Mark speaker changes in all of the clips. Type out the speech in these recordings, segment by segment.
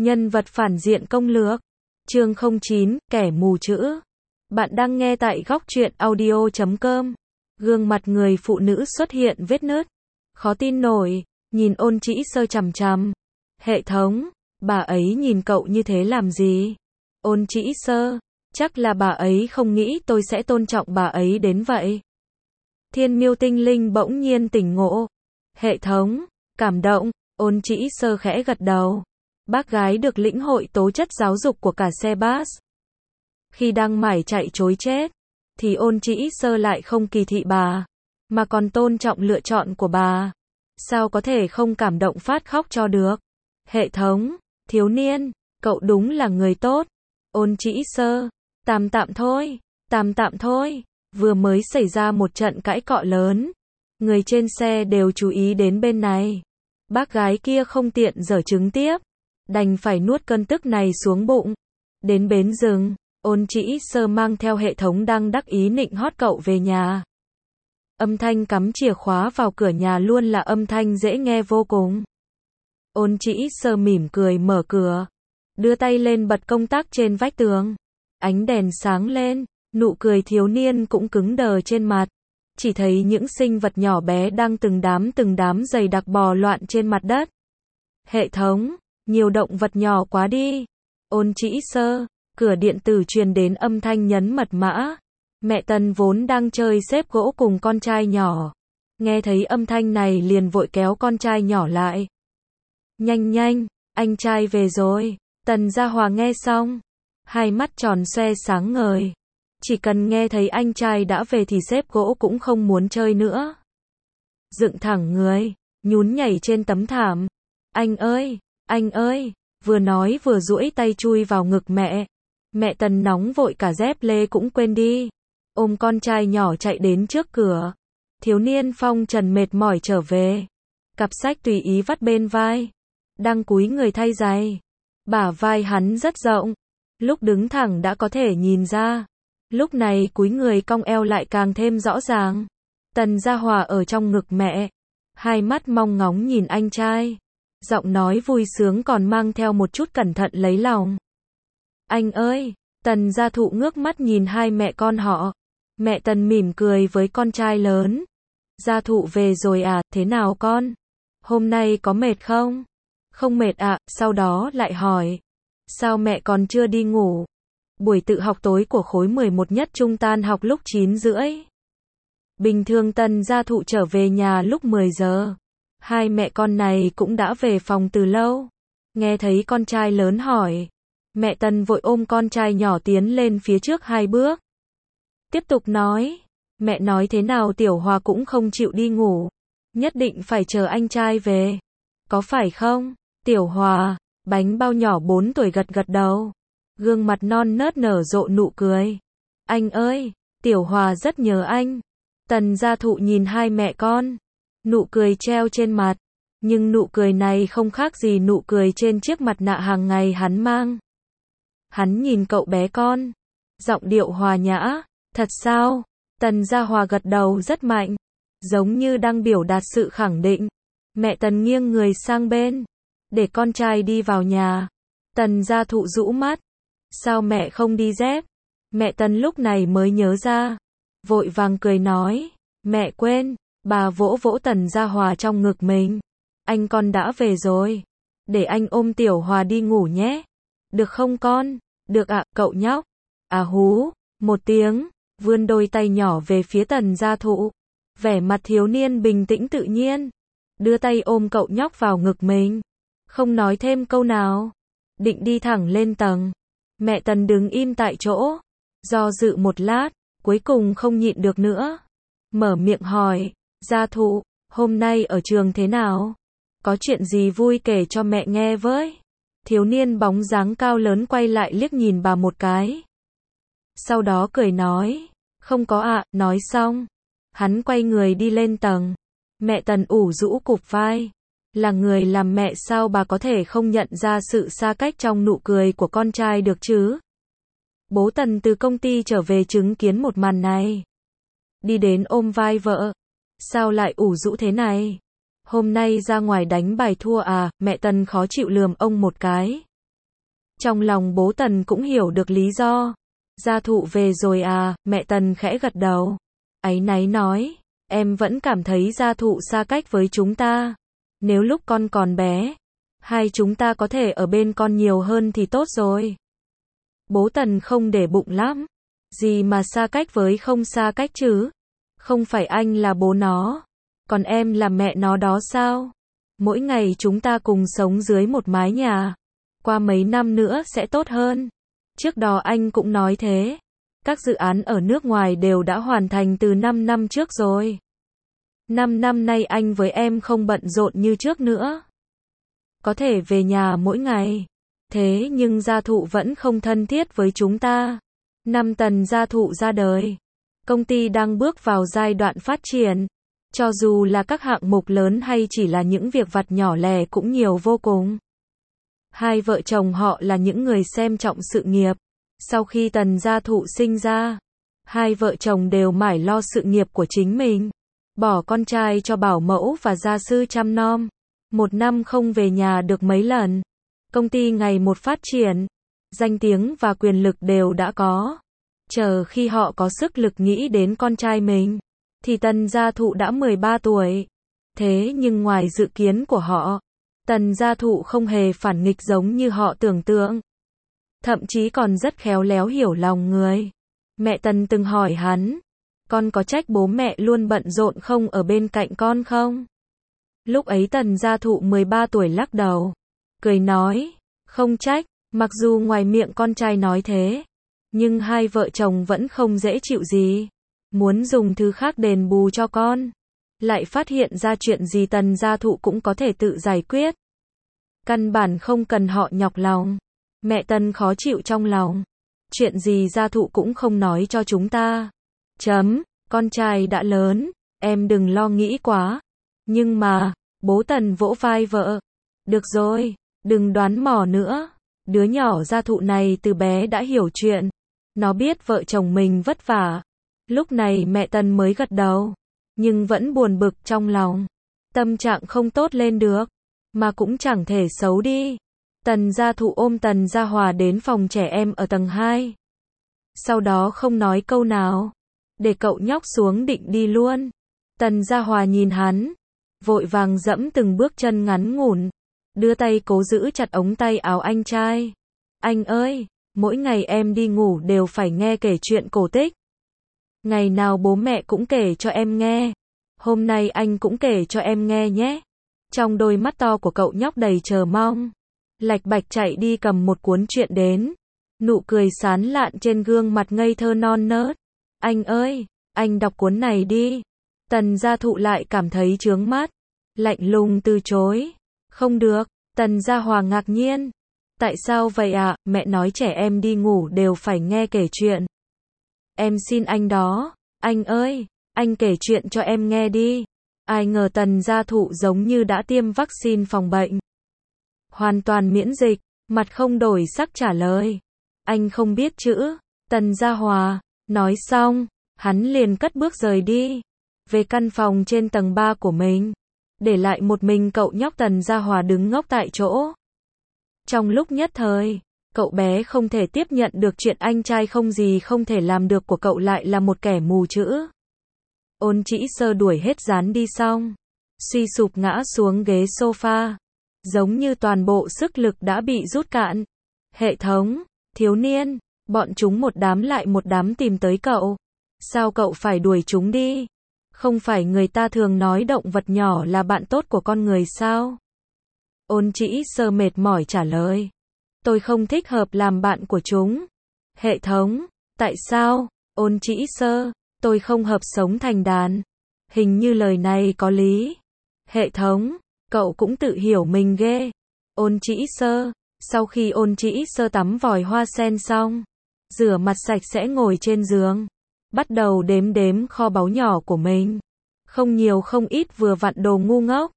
Speaker 1: Nhân vật phản diện công lược. Chương 09, kẻ mù chữ. Bạn đang nghe tại góc truyện audio.com. Gương mặt người phụ nữ xuất hiện vết nứt. Khó tin nổi, nhìn Ôn Chỉ Sơ chằm chằm. Hệ thống, bà ấy nhìn cậu như thế làm gì? Ôn Chỉ Sơ, chắc là bà ấy không nghĩ tôi sẽ tôn trọng bà ấy đến vậy. Thiên Miêu Tinh Linh bỗng nhiên tỉnh ngộ. Hệ thống, cảm động, Ôn Chỉ Sơ khẽ gật đầu. Bác gái được lĩnh hội tố chất giáo dục của cả xe bus. Khi đang mải chạy trối chết, thì Ôn Chỉ Sơ lại không kỳ thị bà, mà còn tôn trọng lựa chọn của bà. Sao có thể không cảm động phát khóc cho được? Hệ thống, thiếu niên, cậu đúng là người tốt. Ôn Chỉ Sơ, tạm tạm thôi. Vừa mới xảy ra một trận cãi cọ lớn. Người trên xe đều chú ý đến bên này. Bác gái kia không tiện giở trứng tiếp, đành phải nuốt cơn tức này xuống bụng. Đến bến rừng, Ôn Chỉ Sơ mang theo hệ thống đang đắc ý nịnh hót cậu về nhà. Âm thanh cắm chìa khóa vào cửa nhà luôn là âm thanh dễ nghe vô cùng. Ôn Chỉ Sơ mỉm cười mở cửa, đưa tay lên bật công tắc trên vách tường. Ánh đèn sáng lên, nụ cười thiếu niên cũng cứng đờ trên mặt. Chỉ thấy những sinh vật nhỏ bé đang từng đám dày đặc bò loạn trên mặt đất. Hệ thống, nhiều động vật nhỏ quá đi. Ôn Chỉ Sơ, cửa điện tử truyền đến âm thanh nhấn mật mã. Mẹ Tần vốn đang chơi xếp gỗ cùng con trai nhỏ. Nghe thấy âm thanh này liền vội kéo con trai nhỏ lại. Nhanh, anh trai về rồi. Tần Gia Hòa nghe xong, hai mắt tròn xoe sáng ngời. Chỉ cần nghe thấy anh trai đã về thì xếp gỗ cũng không muốn chơi nữa. Dựng thẳng người, nhún nhảy trên tấm thảm. Anh ơi, vừa nói vừa duỗi tay chui vào ngực mẹ. Mẹ Tần nóng vội cả dép lê cũng quên đi. Ôm con trai nhỏ chạy đến trước cửa. Thiếu niên phong trần mệt mỏi trở về. Cặp sách tùy ý vắt bên vai. Đang cúi người thay giày. Bả vai hắn rất rộng. Lúc đứng thẳng đã có thể nhìn ra. Lúc này cúi người cong eo lại càng thêm rõ ràng. Tần Gia Hòa ở trong ngực mẹ. Hai mắt mong ngóng nhìn anh trai. Giọng nói vui sướng còn mang theo một chút cẩn thận lấy lòng. Anh ơi, Tần Gia Thụ ngước mắt nhìn hai mẹ con họ. Mẹ Tần mỉm cười với con trai lớn. Gia Thụ về rồi à, thế nào con? Hôm nay có mệt không? Không mệt ạ, sau đó lại hỏi. Sao mẹ còn chưa đi ngủ? Buổi tự học tối của khối 11 nhất trung tan học lúc 9 rưỡi. Bình thường Tần Gia Thụ trở về nhà lúc 10 giờ. Hai mẹ con này cũng đã về phòng từ lâu. Nghe thấy con trai lớn hỏi. Mẹ Tần vội ôm con trai nhỏ tiến lên phía trước 2 bước. Tiếp tục nói. Mẹ nói thế nào Tiểu Hòa cũng không chịu đi ngủ. Nhất định phải chờ anh trai về. Có phải không? Tiểu Hòa, bánh bao nhỏ 4 tuổi gật gật đầu. Gương mặt non nớt nở rộ nụ cười. Anh ơi, Tiểu Hòa rất nhớ anh. Tần Gia Thụ nhìn hai mẹ con. Nụ cười treo trên mặt. Nhưng nụ cười này không khác gì nụ cười trên chiếc mặt nạ hàng ngày hắn mang. Hắn nhìn cậu bé con. Giọng điệu hòa nhã. Thật sao? Tần Gia Hòa gật đầu rất mạnh. Giống như đang biểu đạt sự khẳng định. Mẹ Tần nghiêng người sang bên. Để con trai đi vào nhà. Tần Gia Thụ rũ mắt. Sao mẹ không đi dép? Mẹ Tần lúc này mới nhớ ra. Vội vàng cười nói. Mẹ quên. Bà vỗ vỗ Tần Gia Hòa trong ngực mình. Anh con đã về rồi. Để anh ôm Tiểu Hòa đi ngủ nhé. Được không con? Được ạ, cậu nhóc. À hú, một tiếng, vươn đôi tay nhỏ về phía Tần Gia Thụ. Vẻ mặt thiếu niên bình tĩnh tự nhiên. Đưa tay ôm cậu nhóc vào ngực mình. Không nói thêm câu nào. Định đi thẳng lên tầng. Mẹ Tần đứng im tại chỗ. Do dự một lát, cuối cùng không nhịn được nữa. Mở miệng hỏi. Gia Thụ, hôm nay ở trường thế nào? Có chuyện gì vui kể cho mẹ nghe với? Thiếu niên bóng dáng cao lớn quay lại liếc nhìn bà một cái. Sau đó cười nói. Không có ạ, nói xong. Hắn quay người đi lên tầng. Mẹ Tần ủ rũ cụp vai. Là người làm mẹ sao bà có thể không nhận ra sự xa cách trong nụ cười của con trai được chứ? Bố Tần từ công ty trở về chứng kiến một màn này. Đi đến ôm vai vợ. Sao lại ủ rũ thế này? Hôm nay ra ngoài đánh bài thua à? Mẹ Tần khó chịu lườm ông một cái. Trong lòng bố Tần cũng hiểu được lý do. Gia Thụ về rồi à, mẹ Tần khẽ gật đầu. Áy náy nói, em vẫn cảm thấy Gia Thụ xa cách với chúng ta. Nếu lúc con còn bé, hai chúng ta có thể ở bên con nhiều hơn thì tốt rồi. Bố Tần không để bụng lắm. Gì mà xa cách với không xa cách chứ? Không phải anh là bố nó, còn em là mẹ nó đó sao? Mỗi ngày chúng ta cùng sống dưới một mái nhà. Qua mấy năm nữa sẽ tốt hơn. Trước đó anh cũng nói thế. Các dự án ở nước ngoài đều đã hoàn thành từ 5 năm trước rồi. 5 năm nay anh với em không bận rộn như trước nữa. Có thể về nhà mỗi ngày. Thế nhưng Gia Thụ vẫn không thân thiết với chúng ta. Năm Tần Gia Thụ ra đời, công ty đang bước vào giai đoạn phát triển. Cho dù là các hạng mục lớn hay chỉ là những việc vặt nhỏ lẻ cũng nhiều vô cùng. Hai vợ chồng họ là những người xem trọng sự nghiệp. Sau khi Tần Gia Thụ sinh ra, hai vợ chồng đều mải lo sự nghiệp của chính mình. Bỏ con trai cho bảo mẫu và gia sư chăm nom. Một năm không về nhà được mấy lần. Công ty ngày một phát triển. Danh tiếng và quyền lực đều đã có. Chờ khi họ có sức lực nghĩ đến con trai mình, thì Tần Gia Thụ đã 13 tuổi. Thế nhưng ngoài dự kiến của họ, Tần Gia Thụ không hề phản nghịch giống như họ tưởng tượng. Thậm chí còn rất khéo léo hiểu lòng người. Mẹ Tần từng hỏi hắn, con có trách bố mẹ luôn bận rộn không ở bên cạnh con không? Lúc ấy Tần Gia Thụ 13 tuổi lắc đầu, cười nói, không trách. Mặc dù ngoài miệng con trai nói thế, nhưng hai vợ chồng vẫn không dễ chịu gì. Muốn dùng thứ khác đền bù cho con. Lại phát hiện ra chuyện gì Tần Gia Thụ cũng có thể tự giải quyết. Căn bản không cần họ nhọc lòng. Mẹ Tần khó chịu trong lòng. Chuyện gì Gia Thụ cũng không nói cho chúng ta. Con trai đã lớn, em đừng lo nghĩ quá. Nhưng mà, bố Tần vỗ vai vợ. Được rồi, đừng đoán mò nữa. Đứa nhỏ Gia Thụ này từ bé đã hiểu chuyện. Nó biết vợ chồng mình vất vả. Lúc này mẹ Tần mới gật đầu. Nhưng vẫn buồn bực trong lòng. Tâm trạng không tốt lên được. Mà cũng chẳng thể xấu đi. Tần Gia Thụ ôm Tần Gia Hòa đến phòng trẻ em ở tầng 2. Sau đó không nói câu nào. Để cậu nhóc xuống định đi luôn. Tần Gia Hòa nhìn hắn. Vội vàng dẫm từng bước chân ngắn ngủn. Đưa tay cố giữ chặt ống tay áo anh trai. Anh ơi, mỗi ngày em đi ngủ đều phải nghe kể chuyện cổ tích. Ngày nào bố mẹ cũng kể cho em nghe. Hôm nay anh cũng kể cho em nghe nhé. Trong đôi mắt to của cậu nhóc đầy chờ mong. Lạch bạch chạy đi cầm một cuốn truyện đến. Nụ cười sán lạn trên gương mặt ngây thơ non nớt. Anh ơi, anh đọc cuốn này đi. Tần Gia Thụ lại cảm thấy chướng mắt. Lạnh lùng từ chối. Không được. Tần Gia Hòa ngạc nhiên. Tại sao vậy ạ? Mẹ nói trẻ em đi ngủ đều phải nghe kể chuyện. Em xin anh đó. Anh ơi, anh kể chuyện cho em nghe đi. Ai ngờ Tần Gia Thụ giống như đã tiêm vaccine phòng bệnh. Hoàn toàn miễn dịch, mặt không đổi sắc trả lời. Anh không biết chữ. Tần Gia Hòa. Nói xong, hắn liền cất bước rời đi. Về căn phòng trên tầng 3 của mình. Để lại một mình cậu nhóc Tần Gia Hòa đứng ngốc tại chỗ. Trong lúc nhất thời, cậu bé không thể tiếp nhận được chuyện anh trai không gì không thể làm được của cậu lại là một kẻ mù chữ. Ôn Chỉ Sơ đuổi hết dán đi xong, suy sụp ngã xuống ghế sofa, giống như toàn bộ sức lực đã bị rút cạn. Hệ thống, thiếu niên, bọn chúng một đám lại một đám tìm tới cậu. Sao cậu phải đuổi chúng đi? Không phải người ta thường nói động vật nhỏ là bạn tốt của con người sao? Ôn Chỉ Sơ mệt mỏi trả lời. Tôi không thích hợp làm bạn của chúng. Hệ thống, tại sao? Ôn Chỉ Sơ, tôi không hợp sống thành đàn. Hình như lời này có lý. Hệ thống, cậu cũng tự hiểu mình ghê. Ôn Chỉ Sơ, sau khi Ôn Chỉ Sơ tắm vòi hoa sen xong, rửa mặt sạch sẽ ngồi trên giường, bắt đầu đếm kho báu nhỏ của mình. Không nhiều không ít vừa vặn đồ ngu ngốc.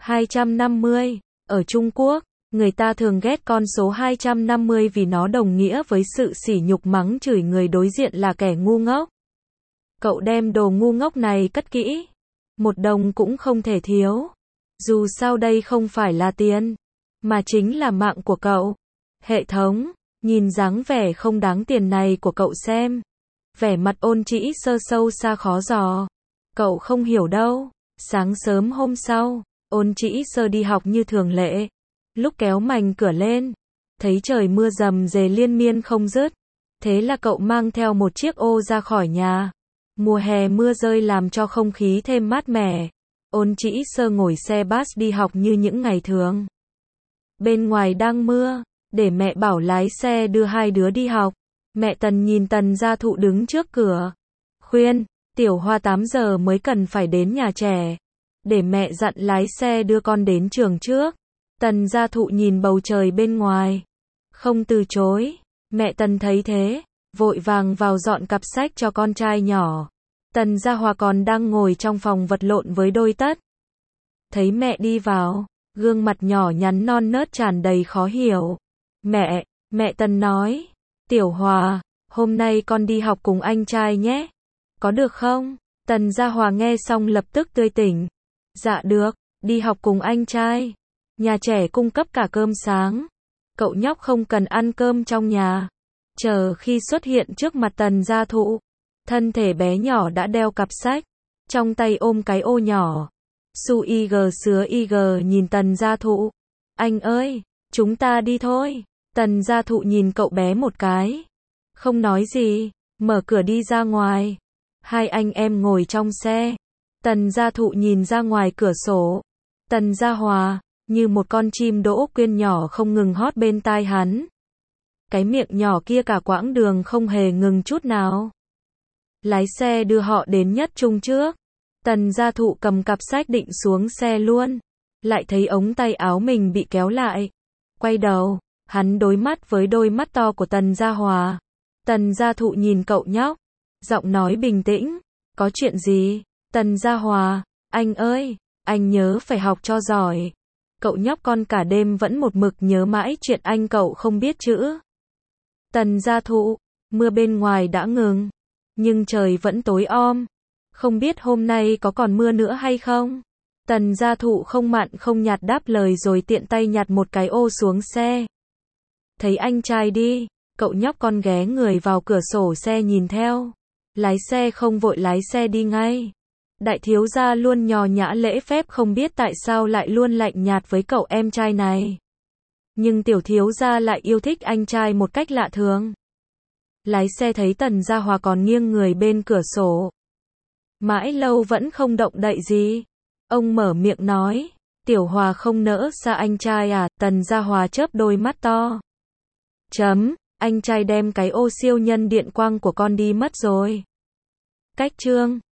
Speaker 1: 250. Ở Trung Quốc, người ta thường ghét con số 250 vì nó đồng nghĩa với sự sỉ nhục mắng chửi người đối diện là kẻ ngu ngốc. Cậu đem đồ ngu ngốc này cất kỹ. Một đồng cũng không thể thiếu. Dù sao đây không phải là tiền, mà chính là mạng của cậu. Hệ thống, nhìn dáng vẻ không đáng tiền này của cậu xem. Vẻ mặt Ôn Trĩ Sơ sâu xa khó dò. Cậu không hiểu đâu. Sáng sớm hôm sau, Ôn Trĩ Sơ đi học như thường lệ. Lúc kéo mành cửa lên, thấy trời mưa rầm rề liên miên không dứt. Thế là cậu mang theo một chiếc ô ra khỏi nhà. Mùa hè mưa rơi làm cho không khí thêm mát mẻ. Ôn Trĩ Sơ ngồi xe bus đi học như những ngày thường. Bên ngoài đang mưa, để mẹ bảo lái xe đưa hai đứa đi học. Mẹ Tần nhìn Tần Gia Thụ đứng trước cửa. Khuyên, Tiểu Hoa 8 giờ mới cần phải đến nhà trẻ. Để mẹ dặn lái xe đưa con đến trường trước. Tần Gia Thụ nhìn bầu trời bên ngoài. Không từ chối. Mẹ Tần thấy thế, vội vàng vào dọn cặp sách cho con trai nhỏ. Tần Gia Hòa còn đang ngồi trong phòng vật lộn với đôi tất. Thấy mẹ đi vào, gương mặt nhỏ nhắn non nớt tràn đầy khó hiểu. Mẹ Tần nói, Tiểu Hòa, hôm nay con đi học cùng anh trai nhé. Có được không? Tần Gia Hòa nghe xong lập tức tươi tỉnh. Dạ được, đi học cùng anh trai. Nhà trẻ cung cấp cả cơm sáng. Cậu nhóc không cần ăn cơm trong nhà. Chờ khi xuất hiện trước mặt Tần Gia Thụ, thân thể bé nhỏ đã đeo cặp sách, trong tay ôm cái ô nhỏ. Su IG sứa IG nhìn Tần Gia Thụ. Anh ơi, chúng ta đi thôi. Tần Gia Thụ nhìn cậu bé một cái. Không nói gì, mở cửa đi ra ngoài. Hai anh em ngồi trong xe. Tần Gia Thụ nhìn ra ngoài cửa sổ. Tần Gia Hòa, như một con chim đỗ quyên nhỏ không ngừng hót bên tai hắn. Cái miệng nhỏ kia cả quãng đường không hề ngừng chút nào. Lái xe đưa họ đến Nhất Trung trước. Tần Gia Thụ cầm cặp sách định xuống xe luôn. Lại thấy ống tay áo mình bị kéo lại. Quay đầu, hắn đối mắt với đôi mắt to của Tần Gia Hòa. Tần Gia Thụ nhìn cậu nhóc. Giọng nói bình tĩnh. Có chuyện gì? Tần Gia Hòa, anh ơi, anh nhớ phải học cho giỏi. Cậu nhóc con cả đêm vẫn một mực nhớ mãi chuyện anh cậu không biết chữ. Tần Gia Thụ, mưa bên ngoài đã ngừng. Nhưng trời vẫn tối om. Không biết hôm nay có còn mưa nữa hay không? Tần Gia Thụ không mặn không nhạt đáp lời rồi tiện tay nhặt một cái ô xuống xe. Thấy anh trai đi, cậu nhóc con ghé người vào cửa sổ xe nhìn theo. Lái xe không vội lái xe đi ngay. Đại thiếu gia luôn nhò nhã lễ phép không biết tại sao lại luôn lạnh nhạt với cậu em trai này. Nhưng tiểu thiếu gia lại yêu thích anh trai một cách lạ thường. Lái xe thấy Tần Gia Hòa còn nghiêng người bên cửa sổ. Mãi lâu vẫn không động đậy gì. Ông mở miệng nói, Tiểu Hòa không nỡ xa anh trai à? Tần Gia Hòa chớp đôi mắt to. Anh trai đem cái ô siêu nhân điện quang của con đi mất rồi. Cách chương